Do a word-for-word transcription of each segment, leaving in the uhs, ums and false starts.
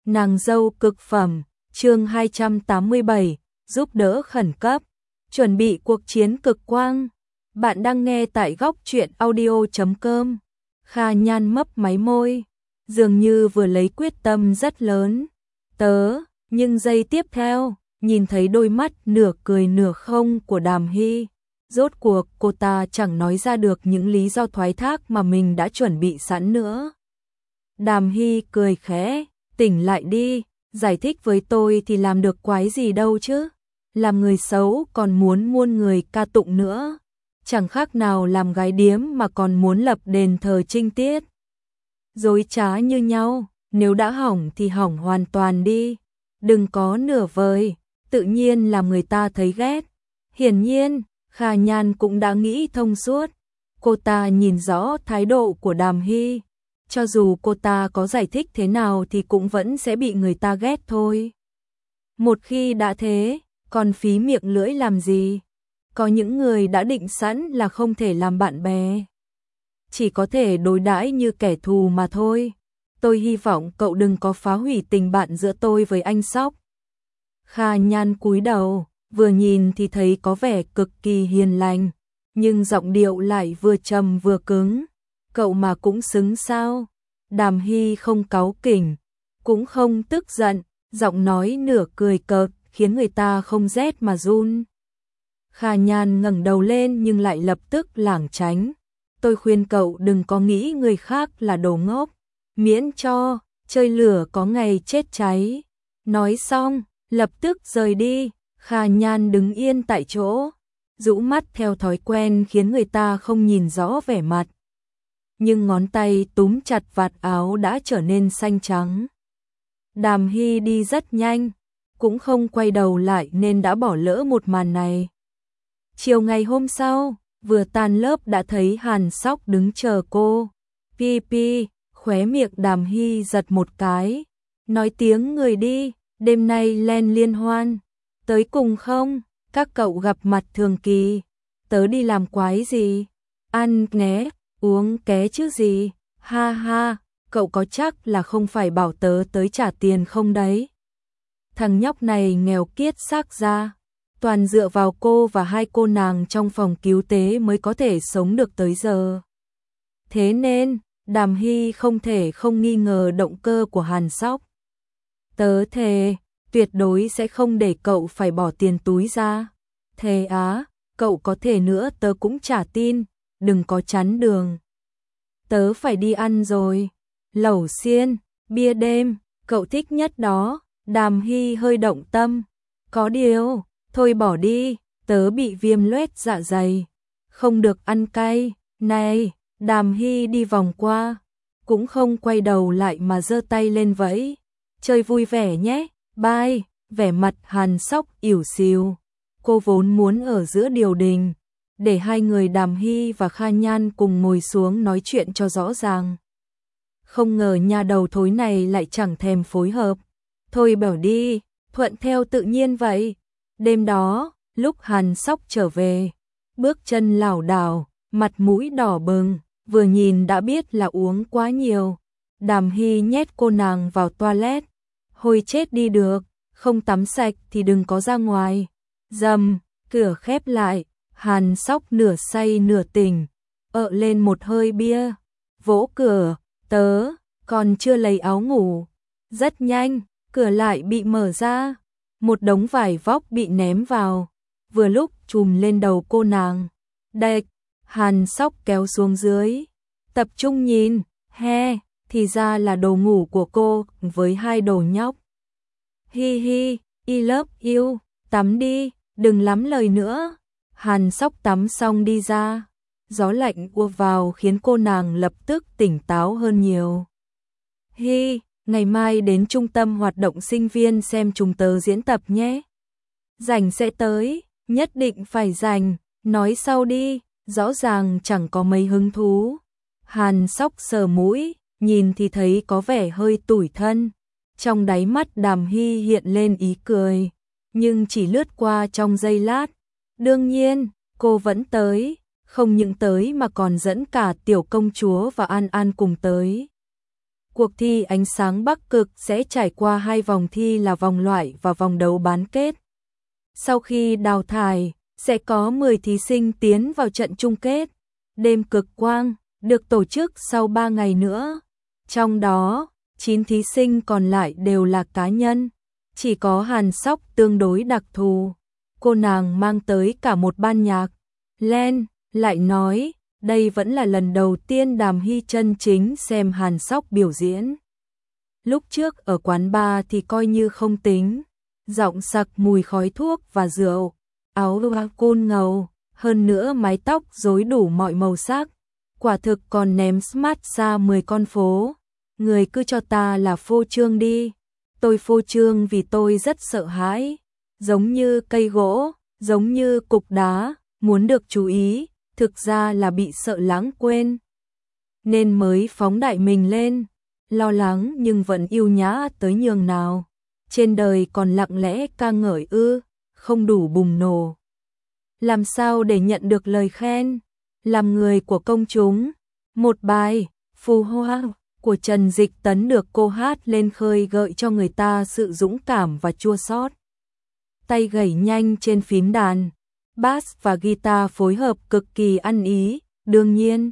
Nàng dâu cực phẩm, chương hai trăm tám mươi bảy, giúp đỡ khẩn cấp, chuẩn bị cuộc chiến cực quang. Bạn đang nghe tại góc truyện audio chấm com. Kha Nhan mấp máy môi, dường như vừa lấy quyết tâm rất lớn. Tớ, nhưng giây tiếp theo, nhìn thấy đôi mắt nửa cười nửa không của Đàm Hy. Rốt cuộc cô ta chẳng nói ra được những lý do thoái thác mà mình đã chuẩn bị sẵn nữa. Đàm Hy cười khẽ, tỉnh lại đi, giải thích với tôi thì làm được quái gì đâu chứ. Làm người xấu còn muốn muôn người ca tụng nữa. Chẳng khác nào làm gái điếm mà còn muốn lập đền thờ trinh tiết. Dối trá như nhau, nếu đã hỏng thì hỏng hoàn toàn đi. Đừng có nửa vời, tự nhiên làm người ta thấy ghét. Hiển nhiên, Kha Nhan cũng đã nghĩ thông suốt. Cô ta nhìn rõ thái độ của Đàm Hy. Cho dù cô ta có giải thích thế nào thì cũng vẫn sẽ bị người ta ghét thôi. Một khi đã thế, còn phí miệng lưỡi làm gì? Có những người đã định sẵn là không thể làm bạn bè. Chỉ có thể đối đãi như kẻ thù mà thôi. Tôi hy vọng cậu đừng có phá hủy tình bạn giữa tôi với anh Sóc. Kha Nhan cúi đầu, vừa nhìn thì thấy có vẻ cực kỳ hiền lành, nhưng giọng điệu lại vừa trầm vừa cứng. Cậu mà cũng xứng sao? Đàm Hy không cáu kỉnh, cũng không tức giận, giọng nói nửa cười cợt, khiến người ta không rét mà run. Kha Nhan ngẩng đầu lên nhưng lại lập tức lảng tránh. Tôi khuyên cậu đừng có nghĩ người khác là đồ ngốc, miễn cho chơi lửa có ngày chết cháy. Nói xong, lập tức rời đi. Kha Nhan đứng yên tại chỗ, rũ mắt theo thói quen khiến người ta không nhìn rõ vẻ mặt. Nhưng ngón tay túm chặt vạt áo đã trở nên xanh trắng. Đàm Hy đi rất nhanh, cũng không quay đầu lại nên đã bỏ lỡ một màn này. Chiều ngày hôm sau, vừa tan lớp đã thấy Hàn Sóc đứng chờ cô. Pi pi, khóe miệng Đàm Hy giật một cái. Nói tiếng người đi, đêm nay lên liên hoan. Tới cùng không? Các cậu gặp mặt thường kỳ. Tớ đi làm quái gì? Ăn né, uống ké chứ gì? Ha ha, cậu có chắc là không phải bảo tớ tới trả tiền không đấy? Thằng nhóc này nghèo kiết xác ra. Toàn dựa vào cô và hai cô nàng trong phòng cứu tế mới có thể sống được tới giờ. Thế nên, Đàm Hy không thể không nghi ngờ động cơ của Hàn Sóc. Tớ thề, tuyệt đối sẽ không để cậu phải bỏ tiền túi ra. Thề á, cậu có thể nữa tớ cũng chả tin, đừng có chắn đường. Tớ phải đi ăn rồi. Lẩu xiên, bia đêm, cậu thích nhất đó. Đàm Hy hơi động tâm. Có điều, thôi bỏ đi, tớ bị viêm loét dạ dày. Không được ăn cay. Này, Đàm Hy đi vòng qua, cũng không quay đầu lại mà giơ tay lên vẫy. Chơi vui vẻ nhé, bye. Vẻ mặt Hàn Sóc ỉu xìu. Cô vốn muốn ở giữa điều đình, để hai người Đàm Hy và Kha Nhan cùng ngồi xuống nói chuyện cho rõ ràng. Không ngờ nhà đầu thối này lại chẳng thèm phối hợp. Thôi bảo đi, thuận theo tự nhiên vậy. Đêm đó, lúc Hàn Sóc trở về, bước chân lảo đảo, mặt mũi đỏ bừng, vừa nhìn đã biết là uống quá nhiều. Đàm Hy nhét cô nàng vào toilet. Hồi chết đi được, không tắm sạch thì đừng có ra ngoài. Dầm, cửa khép lại, Hàn Sóc nửa say nửa tỉnh, ợ lên một hơi bia, vỗ cửa, tớ, còn chưa lấy áo ngủ. Rất nhanh, cửa lại bị mở ra, một đống vải vóc bị ném vào, vừa lúc chùm lên đầu cô nàng. Đệch, Hàn Sóc kéo xuống dưới, tập trung nhìn, he, thì ra là đồ ngủ của cô với hai đồ nhóc. Hi hi, I love you, tắm đi, đừng lắm lời nữa. Hàn Sóc tắm xong đi ra, gió lạnh ùa vào khiến cô nàng lập tức tỉnh táo hơn nhiều. Hi, ngày mai đến trung tâm hoạt động sinh viên xem chúng tớ diễn tập nhé. Rảnh sẽ tới, nhất định phải rảnh, nói sau đi, rõ ràng chẳng có mấy hứng thú. Hàn Sóc sờ mũi, nhìn thì thấy có vẻ hơi tủi thân. Trong đáy mắt Đàm Hy hiện lên ý cười, nhưng chỉ lướt qua trong giây lát. Đương nhiên, cô vẫn tới, không những tới mà còn dẫn cả tiểu công chúa và An An cùng tới. Cuộc thi ánh sáng Bắc Cực sẽ trải qua hai vòng thi là vòng loại và vòng đấu bán kết. Sau khi đào thải, sẽ có mười thí sinh tiến vào trận chung kết. Đêm cực quang được tổ chức sau ba ngày nữa. Trong đó, chín thí sinh còn lại đều là cá nhân. Chỉ có Hàn Sóc tương đối đặc thù. Cô nàng mang tới cả một ban nhạc. Len lại nói, đây vẫn là lần đầu tiên Đàm Hy chân chính xem Hàn Sóc biểu diễn. Lúc trước ở quán bar thì coi như không tính. Giọng sặc mùi khói thuốc và rượu. Áo côn ngầu, hơn nữa mái tóc rối đủ mọi màu sắc. Quả thực còn ném smart xa mười con phố. Người cứ cho ta là phô trương đi. Tôi phô trương vì tôi rất sợ hãi. Giống như cây gỗ, giống như cục đá, muốn được chú ý, thực ra là bị sợ lãng quên. Nên mới phóng đại mình lên, lo lắng nhưng vẫn yêu nhã tới nhường nào. Trên đời còn lặng lẽ ca ngợi ư, không đủ bùng nổ. Làm sao để nhận được lời khen? Làm người của công chúng. Một bài, Phù Hoa của Trần Dịch Tấn được cô hát lên khơi gợi cho người ta sự dũng cảm và chua xót. Tay gảy nhanh trên phím đàn, bass và guitar phối hợp cực kỳ ăn ý, đương nhiên.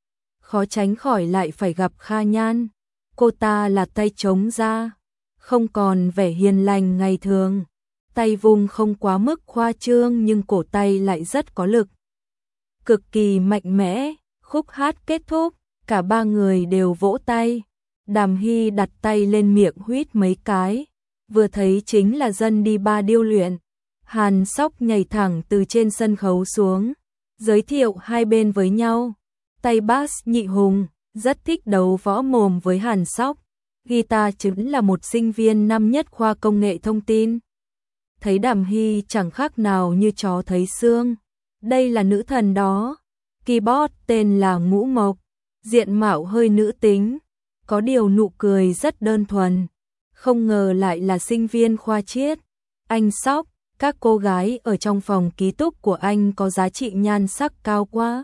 Khó tránh khỏi lại phải gặp Kha Nhan. Cô ta là tay trống ra, không còn vẻ hiền lành ngày thường. Tay vùng không quá mức khoa trương nhưng cổ tay lại rất có lực. Cực kỳ mạnh mẽ, khúc hát kết thúc, cả ba người đều vỗ tay. Đàm Hy đặt tay lên miệng huýt mấy cái, vừa thấy chính là dân đi ba điêu luyện. Hàn Sóc nhảy thẳng từ trên sân khấu xuống, giới thiệu hai bên với nhau. Tay bass Nhị Hùng, rất thích đấu võ mồm với Hàn Sóc. Guitar chính là một sinh viên năm nhất khoa công nghệ thông tin. Thấy Đàm Hy chẳng khác nào như chó thấy xương. Đây là nữ thần đó. Keyboard tên là Ngũ Mộc, diện mạo hơi nữ tính, có điều nụ cười rất đơn thuần. Không ngờ lại là sinh viên khoa triết. Anh Sóc, các cô gái ở trong phòng ký túc của anh có giá trị nhan sắc cao quá.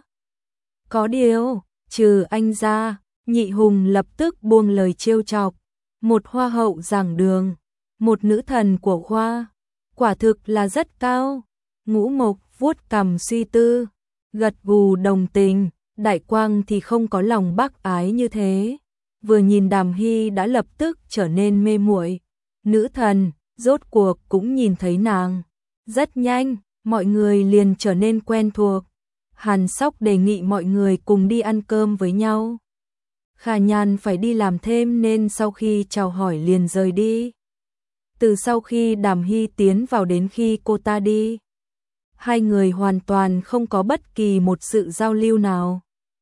Có điều, trừ anh ra, Nhị Hùng lập tức buông lời trêu chọc. Một hoa hậu giảng đường, một nữ thần của khoa, quả thực là rất cao. Ngũ Mộc vuốt cằm suy tư, gật gù đồng tình. Đại Quang thì không có lòng bác ái như thế. Vừa nhìn Đàm Hy đã lập tức trở nên mê muội. Nữ thần, rốt cuộc cũng nhìn thấy nàng. Rất nhanh, mọi người liền trở nên quen thuộc. Hàn Sóc đề nghị mọi người cùng đi ăn cơm với nhau. Kha Nhan phải đi làm thêm nên sau khi chào hỏi liền rời đi. Từ sau khi Đàm Hy tiến vào đến khi cô ta đi, hai người hoàn toàn không có bất kỳ một sự giao lưu nào.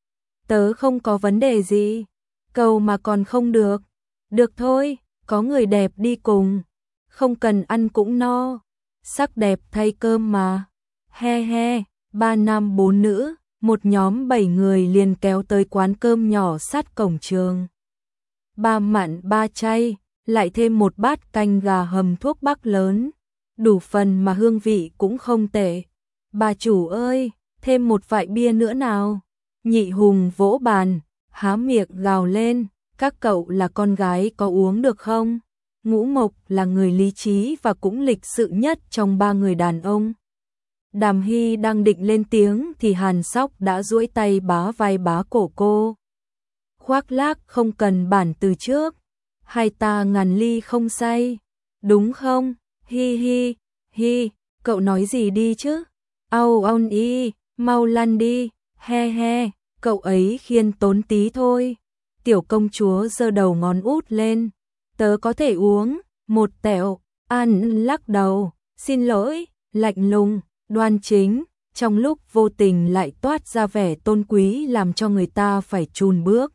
Tớ không có vấn đề gì, cầu mà còn không được. Được thôi, có người đẹp đi cùng, không cần ăn cũng no. Sắc đẹp thay cơm mà. He he, ba nam bốn nữ, một nhóm bảy người liền kéo tới quán cơm nhỏ sát cổng trường. Ba mặn ba chay, lại thêm một bát canh gà hầm thuốc bắc lớn, đủ phần mà hương vị cũng không tệ. Bà chủ ơi, thêm một vại bia nữa nào. Nhị Hùng vỗ bàn, há miệng gào lên, các cậu là con gái có uống được không? Ngũ Mộc là người lý trí và cũng lịch sự nhất trong ba người đàn ông. Đàm Hy đang định lên tiếng thì Hàn Sóc đã duỗi tay bá vai bá cổ cô. Khoác lác không cần bản từ trước, hai ta ngàn ly không say, đúng không? Hi hi, hi, cậu nói gì đi chứ? Au on y, mau lăn đi, he he, cậu ấy khiêm tốn tí thôi. Tiểu công chúa giơ đầu ngón út lên, tớ có thể uống, một tẹo. An lắc đầu, xin lỗi, lạnh lùng, đoan chính, trong lúc vô tình lại toát ra vẻ tôn quý làm cho người ta phải chùn bước.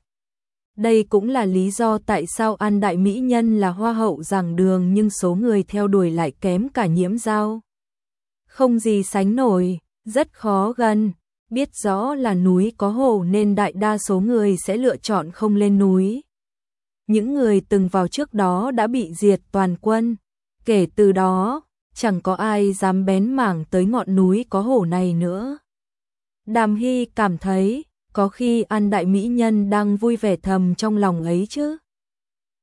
Đây cũng là lý do tại sao An đại mỹ nhân là hoa hậu giảng đường nhưng số người theo đuổi lại kém cả Nhiễm Giao. Không gì sánh nổi, rất khó gần, biết rõ là núi có hồ nên đại đa số người sẽ lựa chọn không lên núi. Những người từng vào trước đó đã bị diệt toàn quân, kể từ đó, chẳng có ai dám bén mảng tới ngọn núi có hổ này nữa. Đàm Hy cảm thấy, có khi An đại mỹ nhân đang vui vẻ thầm trong lòng ấy chứ.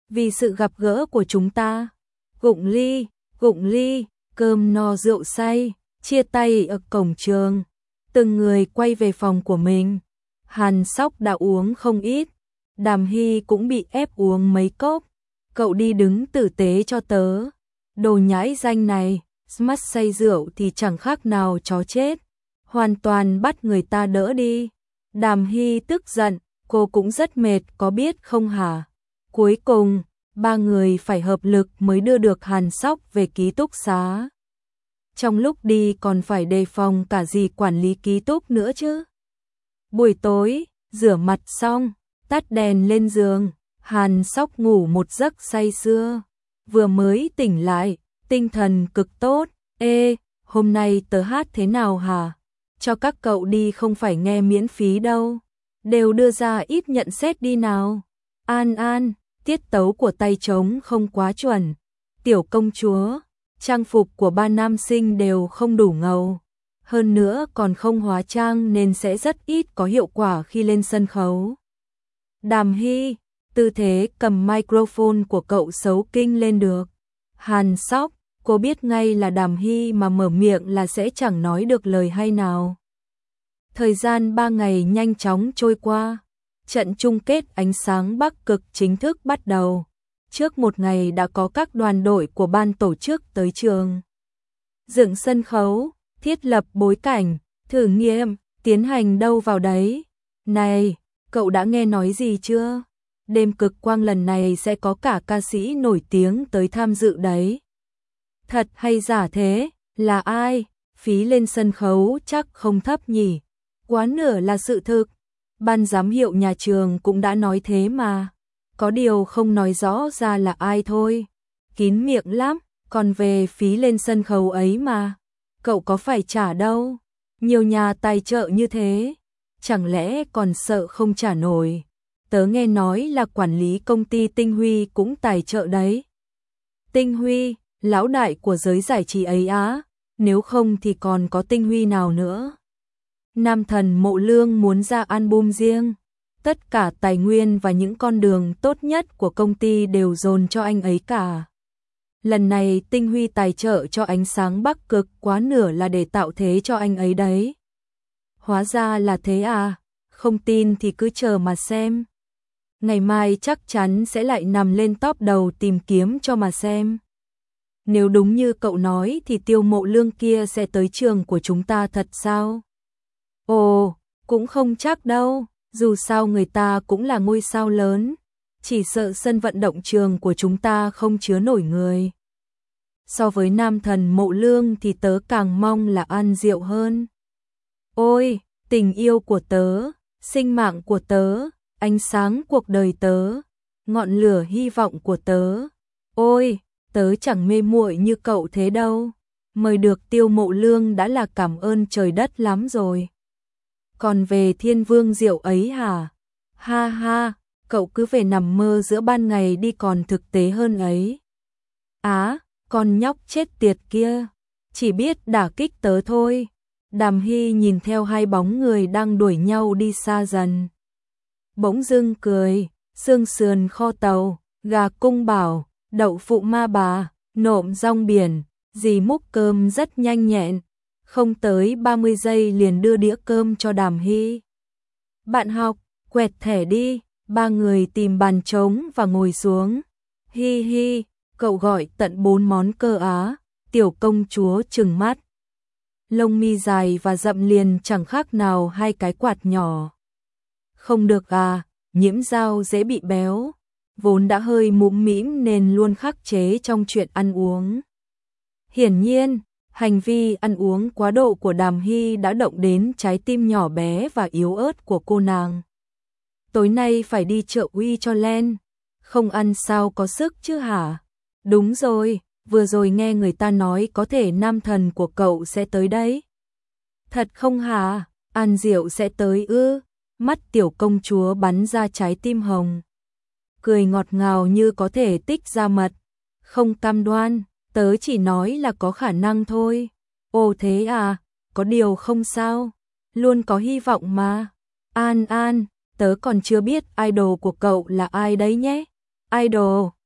vì sự gặp gỡ của chúng ta. Gụng ly, gụng ly, cơm no rượu say, chia tay ở cổng trường. Từng người quay về phòng của mình. Hàn Sóc đã uống không ít, Đàm Hy cũng bị ép uống mấy cốc. Cậu đi đứng tử tế cho tớ. Đồ nhãi danh này, mắt say rượu thì chẳng khác nào chó chết. Hoàn toàn bắt người ta đỡ đi. Đàm Hy tức giận, cô cũng rất mệt có biết không hả? Cuối cùng, ba người phải hợp lực mới đưa được Hàn Sóc về ký túc xá. Trong lúc đi còn phải đề phòng cả dì quản lý ký túc nữa chứ. Buổi tối, rửa mặt xong, tắt đèn lên giường, Hàn Sóc ngủ một giấc say sưa. Vừa mới tỉnh lại, tinh thần cực tốt. Ê, hôm nay tớ hát thế nào hả? Cho các cậu đi không phải nghe miễn phí đâu. Đều đưa ra ít nhận xét đi nào. An An, tiết tấu của tay trống không quá chuẩn. Tiểu công chúa, trang phục của ba nam sinh đều không đủ ngầu. Hơn nữa còn không hóa trang nên sẽ rất ít có hiệu quả khi lên sân khấu. Đàm Hy, tư thế cầm microphone của cậu xấu kinh lên được. Hàn Sóc, cô biết ngay là Đàm Hy mà mở miệng là sẽ chẳng nói được lời hay nào. Thời gian ba ngày nhanh chóng trôi qua. Trận chung kết ánh sáng Bắc Cực chính thức bắt đầu. Trước một ngày đã có các đoàn đội của ban tổ chức tới trường. Dựng sân khấu, thiết lập bối cảnh, thử nghiệm, tiến hành đâu vào đấy. Này, cậu đã nghe nói gì chưa? Đêm cực quang lần này sẽ có cả ca sĩ nổi tiếng tới tham dự đấy. Thật hay giả thế? Là ai? Phí lên sân khấu chắc không thấp nhỉ? Quá nửa là sự thực. Ban giám hiệu nhà trường cũng đã nói thế mà. Có điều không nói rõ ra là ai thôi. Kín miệng lắm, còn về phí lên sân khấu ấy mà. Cậu có phải trả đâu. Nhiều nhà tài trợ như thế. Chẳng lẽ còn sợ không trả nổi. Tớ nghe nói là quản lý công ty Tinh Huy cũng tài trợ đấy. Tinh Huy, lão đại của giới giải trí ấy á. Nếu không thì còn có Tinh Huy nào nữa. Nam thần Mộ Lương muốn ra album riêng. Tất cả tài nguyên và những con đường tốt nhất của công ty đều dồn cho anh ấy cả. Lần này Tinh Huy tài trợ cho ánh sáng Bắc Cực quá nửa là để tạo thế cho anh ấy đấy. Hóa ra là thế à, không tin thì cứ chờ mà xem. Ngày mai chắc chắn sẽ lại nằm lên top đầu tìm kiếm cho mà xem. Nếu đúng như cậu nói thì Tiêu Mộ Lương kia sẽ tới trường của chúng ta thật sao? Ồ, cũng không chắc đâu, dù sao người ta cũng là ngôi sao lớn, chỉ sợ sân vận động trường của chúng ta không chứa nổi người. So với nam thần Mộ Lương thì tớ càng mong là An Diệu hơn. Ôi, tình yêu của tớ, sinh mạng của tớ, ánh sáng cuộc đời tớ, ngọn lửa hy vọng của tớ. Ôi, tớ chẳng mê muội như cậu thế đâu. Mời được Tiêu Mộ Lương đã là cảm ơn trời đất lắm rồi. Còn về Thiên Vương Diệu ấy hả? Ha ha, cậu cứ về nằm mơ giữa ban ngày đi còn thực tế hơn ấy. Á, con nhóc chết tiệt kia, chỉ biết đả kích tớ thôi. Đàm Hy nhìn theo hai bóng người đang đuổi nhau đi xa dần. Bỗng dưng cười, xương sườn kho tàu, gà cung bảo, đậu phụ ma bà, nộm rong biển, dì múc cơm rất nhanh nhẹn. Không tới ba mươi giây liền đưa đĩa cơm cho Đàm Hy. Bạn học, quẹt thẻ đi, ba người tìm bàn trống và ngồi xuống. Hi hi, cậu gọi tận bốn món cơ á, tiểu công chúa trừng mắt. Lông mi dài và rậm liền chẳng khác nào hai cái quạt nhỏ. Không được à, Nhiễm Dao dễ bị béo, vốn đã hơi mũm mĩm nên luôn khắc chế trong chuyện ăn uống. Hiển nhiên, hành vi ăn uống quá độ của Đàm Hy đã động đến trái tim nhỏ bé và yếu ớt của cô nàng. Tối nay phải đi chợ uy cho Len, không ăn sao có sức chứ hả? Đúng rồi, vừa rồi nghe người ta nói có thể nam thần của cậu sẽ tới đấy. Thật không hả? An Diệu sẽ tới ư? Mắt tiểu công chúa bắn ra trái tim hồng. Cười ngọt ngào như có thể tích ra mật. Không cam đoan, tớ chỉ nói là có khả năng thôi. Ồ thế à, có điều không sao, luôn có hy vọng mà. An An, tớ còn chưa biết idol của cậu là ai đấy nhé. Idol,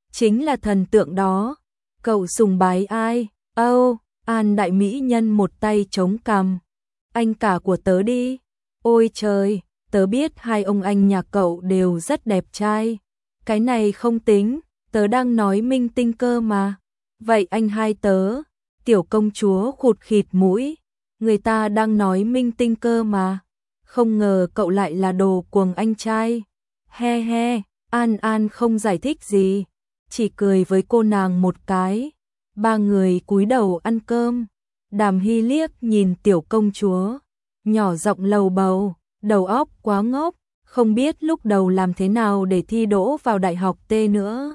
chính là thần tượng đó. Cậu sùng bái ai? Âu, An đại mỹ nhân một tay chống cằm. Anh cả của tớ đi. Ôi trời, tớ biết hai ông anh nhà cậu đều rất đẹp trai. Cái này không tính, tớ đang nói minh tinh cơ mà. Vậy anh hai tớ, tiểu công chúa khụt khịt mũi. Người ta đang nói minh tinh cơ mà. Không ngờ cậu lại là đồ cuồng anh trai. He he, An An không giải thích gì, chỉ cười với cô nàng một cái. Ba người cúi đầu ăn cơm. Đàm Hy liếc nhìn tiểu công chúa, nhỏ giọng lầu bầu, đầu óc quá ngốc, không biết lúc đầu làm thế nào để thi đỗ vào đại học T nữa.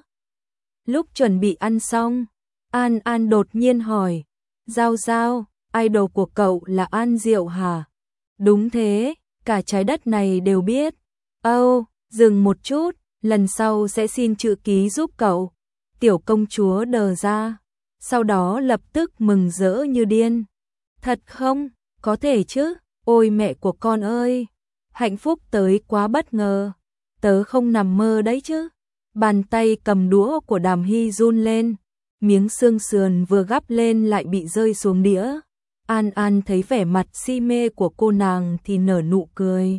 Lúc chuẩn bị ăn xong, An An đột nhiên hỏi, Giao Giao, idol của cậu là An Diệu hả? Đúng thế, cả trái đất này đều biết. Âu, oh, dừng một chút, lần sau sẽ xin chữ ký giúp cậu. Tiểu công chúa đờ ra, sau đó lập tức mừng rỡ như điên. Thật không? Có thể chứ, ôi mẹ của con ơi, hạnh phúc tới quá bất ngờ, tớ không nằm mơ đấy chứ. Bàn tay cầm đũa của Đàm Hy run lên, miếng xương sườn vừa gắp lên lại bị rơi xuống đĩa. An An thấy vẻ mặt si mê của cô nàng thì nở nụ cười,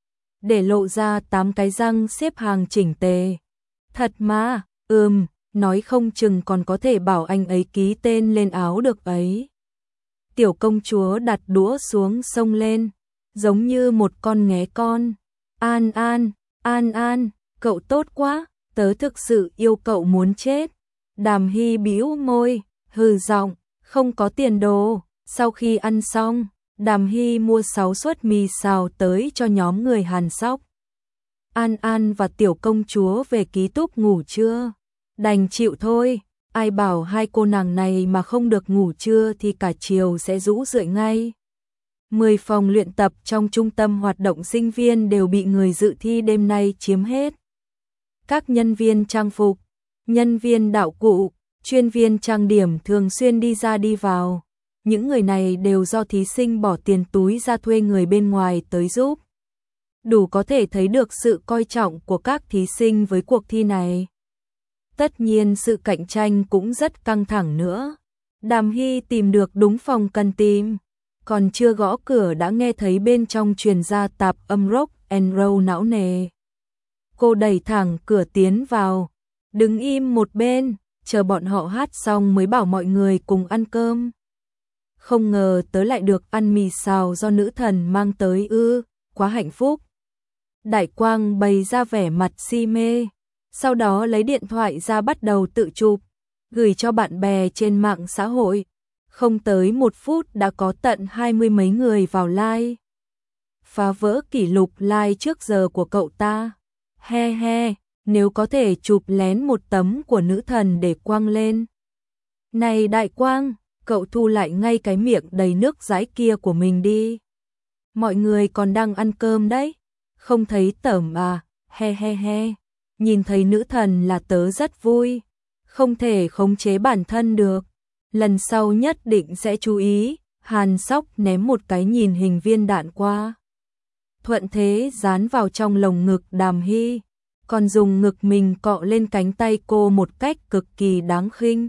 để lộ ra tám cái răng xếp hàng chỉnh tề. Thật mà, ừm, nói không chừng còn có thể bảo anh ấy ký tên lên áo được ấy. Tiểu công chúa đặt đũa xuống xông lên, giống như một con nghé con. An An, An An, cậu tốt quá, tớ thực sự yêu cậu muốn chết. Đàm Hy bĩu môi, hừ giọng, không có tiền đồ. Sau khi ăn xong, Đàm Hy mua sáu suất mì xào tới cho nhóm người Hàn Sóc. An An và tiểu công chúa về ký túc ngủ trưa. Đành chịu thôi, ai bảo hai cô nàng này mà không được ngủ trưa thì cả chiều sẽ rũ rượi ngay. Mười phòng luyện tập trong trung tâm hoạt động sinh viên đều bị người dự thi đêm nay chiếm hết. Các nhân viên trang phục, nhân viên đạo cụ, chuyên viên trang điểm thường xuyên đi ra đi vào. Những người này đều do thí sinh bỏ tiền túi ra thuê người bên ngoài tới giúp. Đủ có thể thấy được sự coi trọng của các thí sinh với cuộc thi này. Tất nhiên sự cạnh tranh cũng rất căng thẳng nữa. Đàm Hy tìm được đúng phòng cần tìm, còn chưa gõ cửa đã nghe thấy bên trong truyền ra tạp âm rock and roll não nề. Cô đẩy thẳng cửa tiến vào, đứng im một bên, chờ bọn họ hát xong mới bảo mọi người cùng ăn cơm. Không ngờ tớ lại được ăn mì xào do nữ thần mang tới ư, quá hạnh phúc. Đại Quang bày ra vẻ mặt si mê, sau đó lấy điện thoại ra bắt đầu tự chụp, gửi cho bạn bè trên mạng xã hội. Không tới một phút đã có tận hai mươi mấy người vào like. Phá vỡ kỷ lục like trước giờ của cậu ta. He he, nếu có thể chụp lén một tấm của nữ thần để quăng lên. Này Đại Quang, cậu thu lại ngay cái miệng đầy nước dãi kia của mình đi. Mọi người còn đang ăn cơm đấy, không thấy tởm à, he he he. Nhìn thấy nữ thần là tớ rất vui, không thể khống chế bản thân được. Lần sau nhất định sẽ chú ý. Hàn Sóc ném một cái nhìn hình viên đạn qua, thuận thế dán vào trong lồng ngực Đàm Hy, còn dùng ngực mình cọ lên cánh tay cô một cách cực kỳ đáng khinh.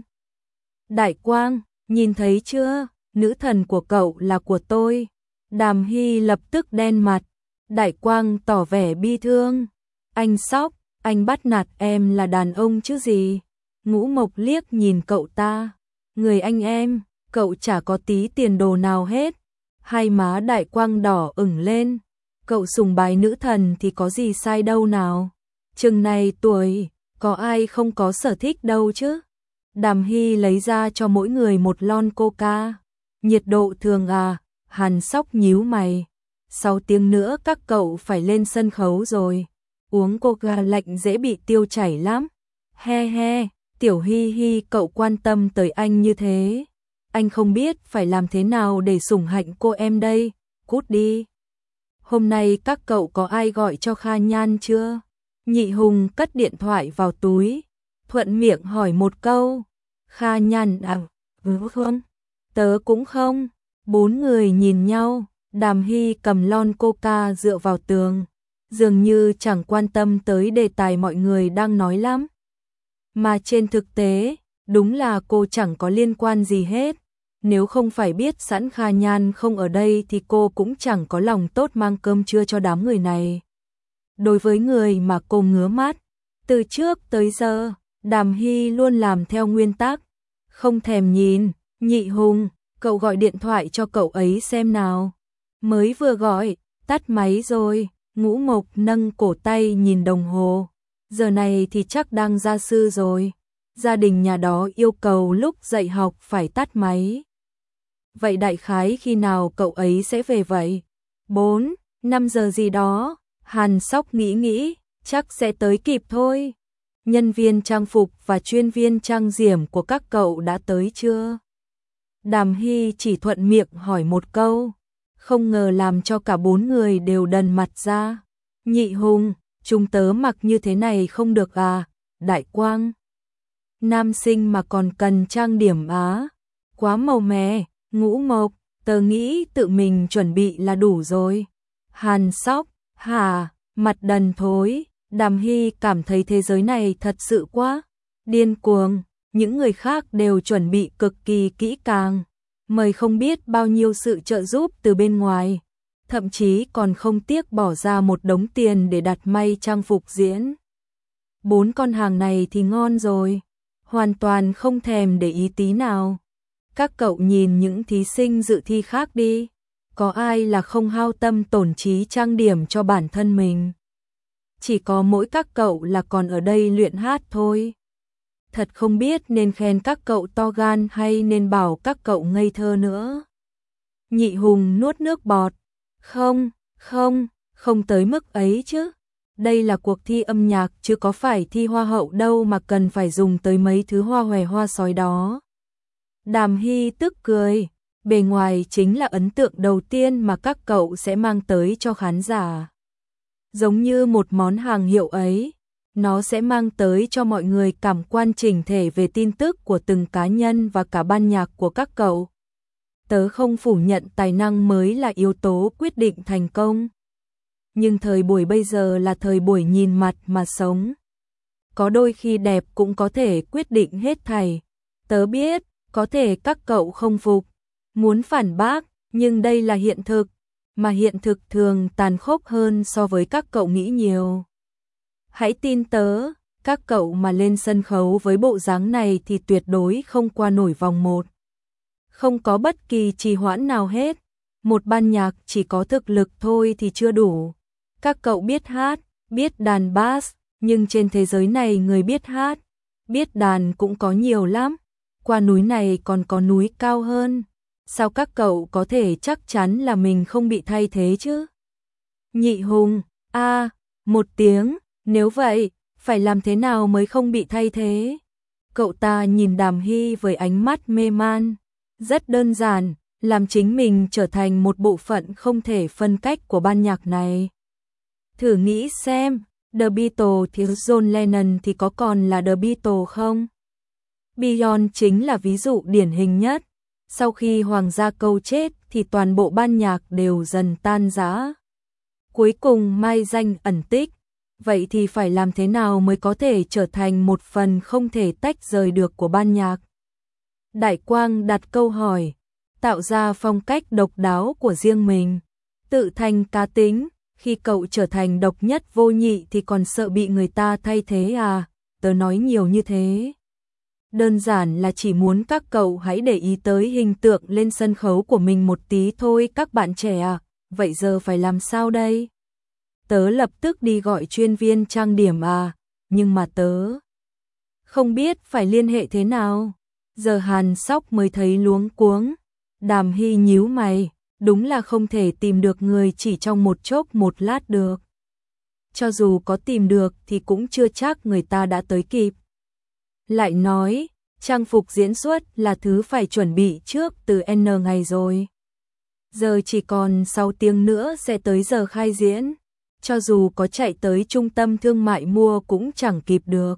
Đại Quang, nhìn thấy chưa, nữ thần của cậu là của tôi. Đàm Hy lập tức đen mặt. Đại Quang tỏ vẻ bi thương. Anh Sóc, anh bắt nạt em là đàn ông chứ gì. Ngũ Mộc liếc nhìn cậu ta. Người anh em, cậu chả có tí tiền đồ nào hết. Hai má Đại Quang đỏ ửng lên. Cậu sùng bái nữ thần thì có gì sai đâu nào. Chừng này tuổi, có ai không có sở thích đâu chứ. Đàm Hy lấy ra cho mỗi người một lon coca. Nhiệt độ thường à, Hàn Sóc nhíu mày. Sáu tiếng nữa các cậu phải lên sân khấu rồi. Uống coca lạnh dễ bị tiêu chảy lắm. He he, Tiểu Hy Hy cậu quan tâm tới anh như thế. Anh không biết phải làm thế nào để sủng hạnh cô em đây. Cút đi. Hôm nay các cậu có ai gọi cho Kha Nhan chưa? Nhị Hùng cất điện thoại vào túi, thuận miệng hỏi một câu. Kha Nhan à, ừ không? Tớ cũng không. Bốn người nhìn nhau, Đàm Hy cầm lon coca dựa vào tường, dường như chẳng quan tâm tới đề tài mọi người đang nói lắm. Mà trên thực tế, đúng là cô chẳng có liên quan gì hết. Nếu không phải biết sẵn Kha Nhan không ở đây thì cô cũng chẳng có lòng tốt mang cơm trưa cho đám người này. Đối với người mà cô ngứa mắt, từ trước tới giờ, Đàm Hy luôn làm theo nguyên tắc, không thèm nhìn. Nhị Hùng, cậu gọi điện thoại cho cậu ấy xem nào. Mới vừa gọi, tắt máy rồi. Ngũ Mộc nâng cổ tay nhìn đồng hồ. Giờ này thì chắc đang gia sư rồi. Gia đình nhà đó yêu cầu lúc dạy học phải tắt máy. Vậy đại khái khi nào cậu ấy sẽ về vậy? bốn, năm giờ gì đó. Hàn Sóc nghĩ nghĩ, chắc sẽ tới kịp thôi. Nhân viên trang phục và chuyên viên trang điểm của các cậu đã tới chưa? Đàm Hy chỉ thuận miệng hỏi một câu, không ngờ làm cho cả bốn người đều đần mặt ra. Nhị Hùng, chúng tớ mặc như thế này không được à? Đại Quang, nam sinh mà còn cần trang điểm á? Quá màu mè. Ngũ Mộc, tớ nghĩ tự mình chuẩn bị là đủ rồi. Hàn Sóc, hả? Mặt đần thối. Đàm Hy cảm thấy thế giới này thật sự quá điên cuồng. Những người khác đều chuẩn bị cực kỳ kỹ càng, mời không biết bao nhiêu sự trợ giúp từ bên ngoài, thậm chí còn không tiếc bỏ ra một đống tiền để đặt may trang phục diễn. Bốn con hàng này thì ngon rồi, hoàn toàn không thèm để ý tí nào. Các cậu nhìn những thí sinh dự thi khác đi, có ai là không hao tâm tổn trí trang điểm cho bản thân mình. Chỉ có mỗi các cậu là còn ở đây luyện hát thôi. Thật không biết nên khen các cậu to gan hay nên bảo các cậu ngây thơ nữa. Nhị Hùng nuốt nước bọt. Không, không, không tới mức ấy chứ. Đây là cuộc thi âm nhạc chứ có phải thi hoa hậu đâu mà cần phải dùng tới mấy thứ hoa hòe hoa sói đó. Đàm Hy tức cười. Bề ngoài chính là ấn tượng đầu tiên mà các cậu sẽ mang tới cho khán giả. Giống như một món hàng hiệu ấy, nó sẽ mang tới cho mọi người cảm quan chỉnh thể về tin tức của từng cá nhân và cả ban nhạc của các cậu. Tớ không phủ nhận tài năng mới là yếu tố quyết định thành công. Nhưng thời buổi bây giờ là thời buổi nhìn mặt mà sống. Có đôi khi đẹp cũng có thể quyết định hết thảy. Tớ biết, có thể các cậu không phục, muốn phản bác, nhưng đây là hiện thực, mà hiện thực thường tàn khốc hơn so với các cậu nghĩ nhiều. Hãy tin tớ, các cậu mà lên sân khấu với bộ dáng này thì tuyệt đối không qua nổi vòng một. Không có bất kỳ trì hoãn nào hết. Một ban nhạc chỉ có thực lực thôi thì chưa đủ. Các cậu biết hát, biết đàn bass, nhưng trên thế giới này người biết hát, biết đàn cũng có nhiều lắm. Qua núi này còn có núi cao hơn. Sao các cậu có thể chắc chắn là mình không bị thay thế chứ? Nhị Hùng, a, à, một tiếng, nếu vậy, phải làm thế nào mới không bị thay thế? Cậu ta nhìn Đàm Hy với ánh mắt mê man. Rất đơn giản, làm chính mình trở thành một bộ phận không thể phân cách của ban nhạc này. Thử nghĩ xem, The Beatles thiếu John Lennon thì có còn là The Beatles không? Beyond chính là ví dụ điển hình nhất. Sau khi Hoàng Gia Câu chết thì toàn bộ ban nhạc đều dần tan rã. Cuối cùng mai danh ẩn tích. Vậy thì phải làm thế nào mới có thể trở thành một phần không thể tách rời được của ban nhạc? Đại Quang đặt câu hỏi, tạo ra phong cách độc đáo của riêng mình, tự thành cá tính. Khi cậu trở thành độc nhất vô nhị thì còn sợ bị người ta thay thế à? Tớ nói nhiều như thế đơn giản là chỉ muốn các cậu hãy để ý tới hình tượng lên sân khấu của mình một tí thôi các bạn trẻ à. Vậy giờ phải làm sao đây? Tớ lập tức đi gọi chuyên viên trang điểm à, nhưng mà tớ không biết phải liên hệ thế nào. Giờ Hàn Sóc mới thấy luống cuống. Đàm Hy nhíu mày, đúng là không thể tìm được người chỉ trong một chốc một lát được. Cho dù có tìm được thì cũng chưa chắc người ta đã tới kịp. Lại nói, trang phục diễn xuất là thứ phải chuẩn bị trước từ N ngày rồi. Giờ chỉ còn sáu tiếng nữa sẽ tới giờ khai diễn. Cho dù có chạy tới trung tâm thương mại mua cũng chẳng kịp được.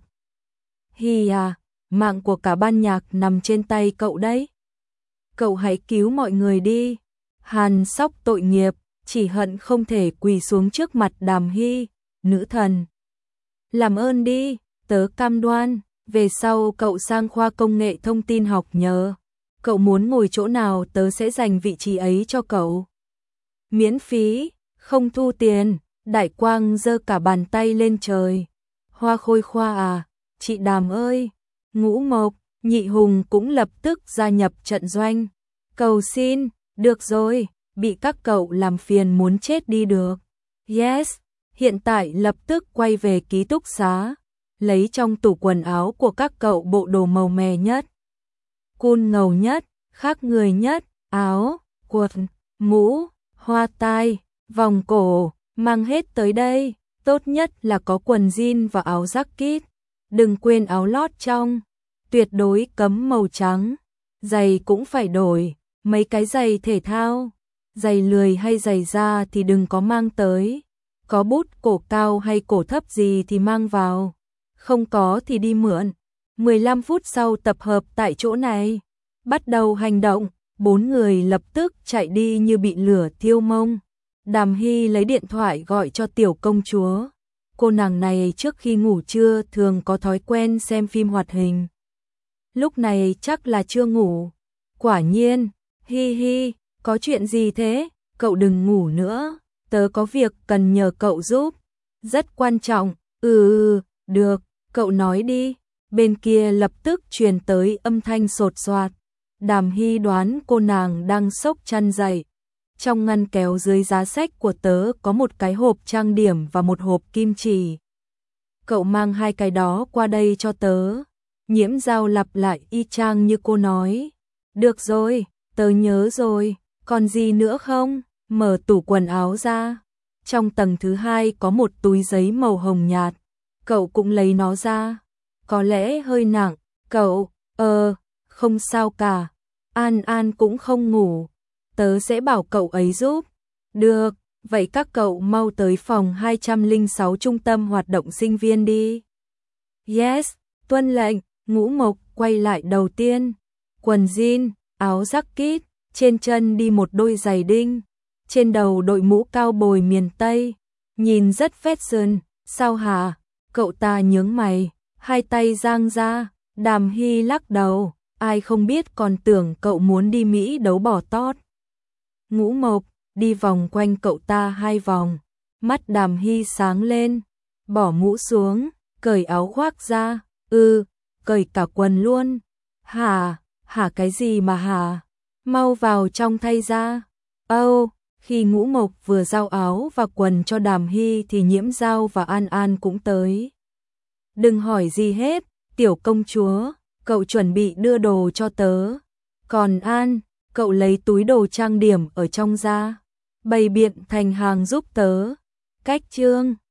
Hi à, mạng của cả ban nhạc nằm trên tay cậu đấy. Cậu hãy cứu mọi người đi. Hàn Sóc tội nghiệp, chỉ hận không thể quỳ xuống trước mặt Đàm Hy. Nữ thần, làm ơn đi, tớ cam đoan, Về sau cậu sang khoa công nghệ thông tin học nhờ. Cậu muốn ngồi chỗ nào tớ sẽ dành vị trí ấy cho cậu. Miễn phí, không thu tiền. Đại Quang giơ cả bàn tay lên trời. Hoa Khôi Khoa à, chị Đàm ơi. Ngũ Mộc, Nhị Hùng cũng lập tức gia nhập trận doanh. Cầu xin, được rồi, bị các cậu làm phiền muốn chết đi được. Yes, hiện tại lập tức quay về ký túc xá, lấy trong tủ quần áo của các cậu bộ đồ màu mè nhất, cool ngầu nhất, khác người nhất, áo, quần, mũ, hoa tai, vòng cổ, mang hết tới đây, tốt nhất là có quần jean và áo jacket, đừng quên áo lót trong, tuyệt đối cấm màu trắng, giày cũng phải đổi, mấy cái giày thể thao, giày lười hay giày da thì đừng có mang tới, có bút cổ cao hay cổ thấp gì thì mang vào, không có thì đi mượn. mười lăm phút sau tập hợp tại chỗ này, bắt đầu hành động, bốn người lập tức chạy đi như bị lửa thiêu mông. Đàm Hy lấy điện thoại gọi cho tiểu công chúa. Cô nàng này trước khi ngủ trưa thường có thói quen xem phim hoạt hình. Lúc này chắc là chưa ngủ. Quả nhiên, hi hi, có chuyện gì thế? Cậu đừng ngủ nữa, tớ có việc cần nhờ cậu giúp. Rất quan trọng, ừ ừ, được, cậu nói đi. Bên kia lập tức truyền tới âm thanh sột soạt. Đàm Hy đoán cô nàng đang xốc chăn dậy. Trong ngăn kéo dưới giá sách của tớ có một cái hộp trang điểm và một hộp kim chỉ. Cậu mang hai cái đó qua đây cho tớ. Nhiễm Dao lặp lại y chang như cô nói. Được rồi, tớ nhớ rồi, còn gì nữa không? Mở tủ quần áo ra. Trong tầng thứ hai có một túi giấy màu hồng nhạt. Cậu cũng lấy nó ra. Có lẽ hơi nặng. Cậu, ờ, không sao cả. An An cũng không ngủ. Tớ sẽ bảo cậu ấy giúp. Được, vậy các cậu mau tới phòng hai trăm lẻ sáu trung tâm hoạt động sinh viên đi. Yes, tuân lệnh. Ngũ Mộc quay lại đầu tiên. Quần jean, áo jacket, trên chân đi một đôi giày đinh. Trên đầu đội mũ cao bồi miền Tây. Nhìn rất fashion, sao hả? Cậu ta nhướng mày, hai tay giang ra. Đàm Hy lắc đầu, ai không biết còn tưởng cậu muốn đi Mỹ đấu bỏ tót. Ngũ Mộc đi vòng quanh cậu ta hai vòng, mắt Đàm Hy sáng lên, bỏ mũ xuống, cởi áo khoác ra, ừ, cởi cả quần luôn. Hả, hả cái gì mà hả? Mau vào trong thay ra. Âu, oh, khi Ngũ Mộc vừa giao áo và quần cho Đàm Hy thì Nhiễm Dao và An An cũng tới. Đừng hỏi gì hết, tiểu công chúa, cậu chuẩn bị đưa đồ cho tớ. Còn An, cậu lấy túi đồ trang điểm ở trong ra, bày biện thành hàng giúp tớ. Cách chương